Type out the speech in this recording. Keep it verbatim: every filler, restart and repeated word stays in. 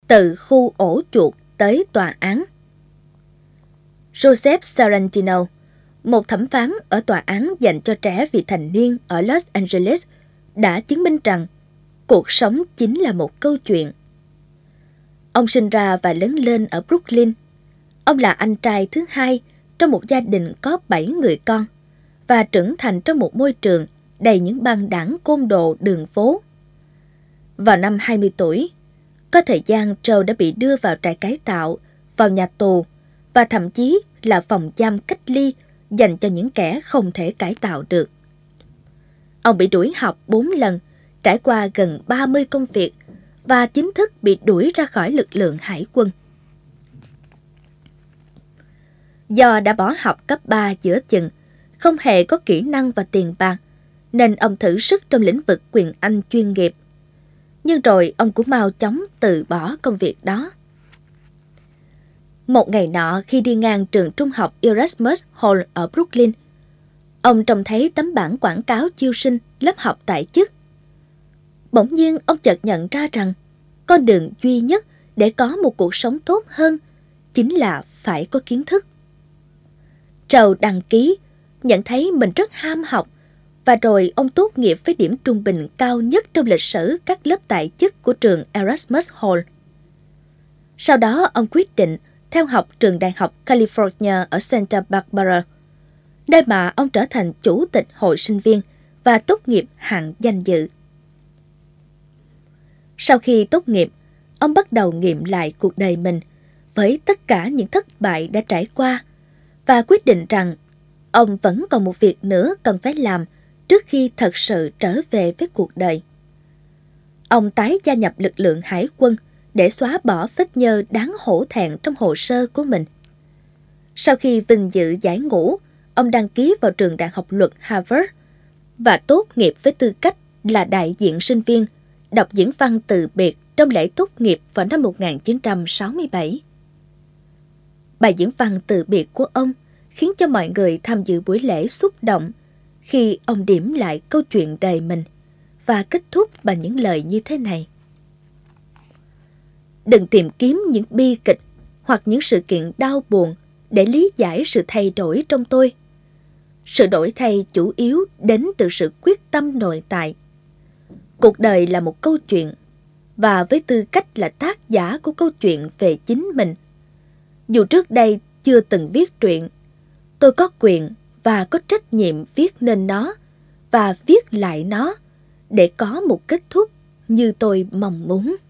Từ khu ổ chuột tới tòa án. Joseph Sarantino, một thẩm phán ở tòa án dành cho trẻ vị thành niên ở Los Angeles, đã chứng minh rằng cuộc sống chính là một câu chuyện. Ông sinh ra và lớn lên ở Brooklyn. Ông là anh trai thứ hai trong một gia đình có bảy người con và trưởng thành trong một môi trường đầy những băng đảng côn đồ đường phố. Vào năm hai mươi tuổi, có thời gian Joe đã bị đưa vào trại cải tạo, vào nhà tù và thậm chí là phòng giam cách ly dành cho những kẻ không thể cải tạo được. Ông bị đuổi học bốn lần, trải qua gần ba mươi công việc và chính thức bị đuổi ra khỏi lực lượng hải quân. Do đã bỏ học cấp ba giữa chừng, không hề có kỹ năng và tiền bạc, nên ông thử sức trong lĩnh vực quyền Anh chuyên nghiệp. Nhưng rồi ông cũng mau chóng từ bỏ công việc đó. Một ngày nọ khi đi ngang trường trung học Erasmus Hall ở Brooklyn, ông trông thấy tấm bảng quảng cáo chiêu sinh lớp học tại chức. Bỗng nhiên ông chợt nhận ra rằng con đường duy nhất để có một cuộc sống tốt hơn chính là phải có kiến thức. Joe đăng ký, nhận thấy mình rất ham học, và rồi ông tốt nghiệp với điểm trung bình cao nhất trong lịch sử các lớp tại chức của trường Erasmus Hall. Sau đó ông quyết định theo học trường Đại học California ở Santa Barbara, nơi mà ông trở thành chủ tịch hội sinh viên và tốt nghiệp hạng danh dự. Sau khi tốt nghiệp, ông bắt đầu nghiệm lại cuộc đời mình với tất cả những thất bại đã trải qua và quyết định rằng ông vẫn còn một việc nữa cần phải làm trước khi thật sự trở về với cuộc đời. Ông tái gia nhập lực lượng hải quân để xóa bỏ vết nhơ đáng hổ thẹn trong hồ sơ của mình. Sau khi vinh dự giải ngũ, ông đăng ký vào trường Đại học Luật Harvard và tốt nghiệp với tư cách là đại diện sinh viên, đọc diễn văn từ biệt trong lễ tốt nghiệp vào năm một nghìn chín trăm sáu mươi bảy. Bài diễn văn từ biệt của ông khiến cho mọi người tham dự buổi lễ xúc động khi ông điểm lại câu chuyện đời mình và kết thúc bằng những lời như thế này. Đừng tìm kiếm những bi kịch hoặc những sự kiện đau buồn để lý giải sự thay đổi trong tôi. Sự đổi thay chủ yếu đến từ sự quyết tâm nội tại. Cuộc đời là một câu chuyện, và với tư cách là tác giả của câu chuyện về chính mình, dù trước đây chưa từng viết truyện, tôi có quyền và có trách nhiệm viết nên nó và viết lại nó để có một kết thúc như tôi mong muốn.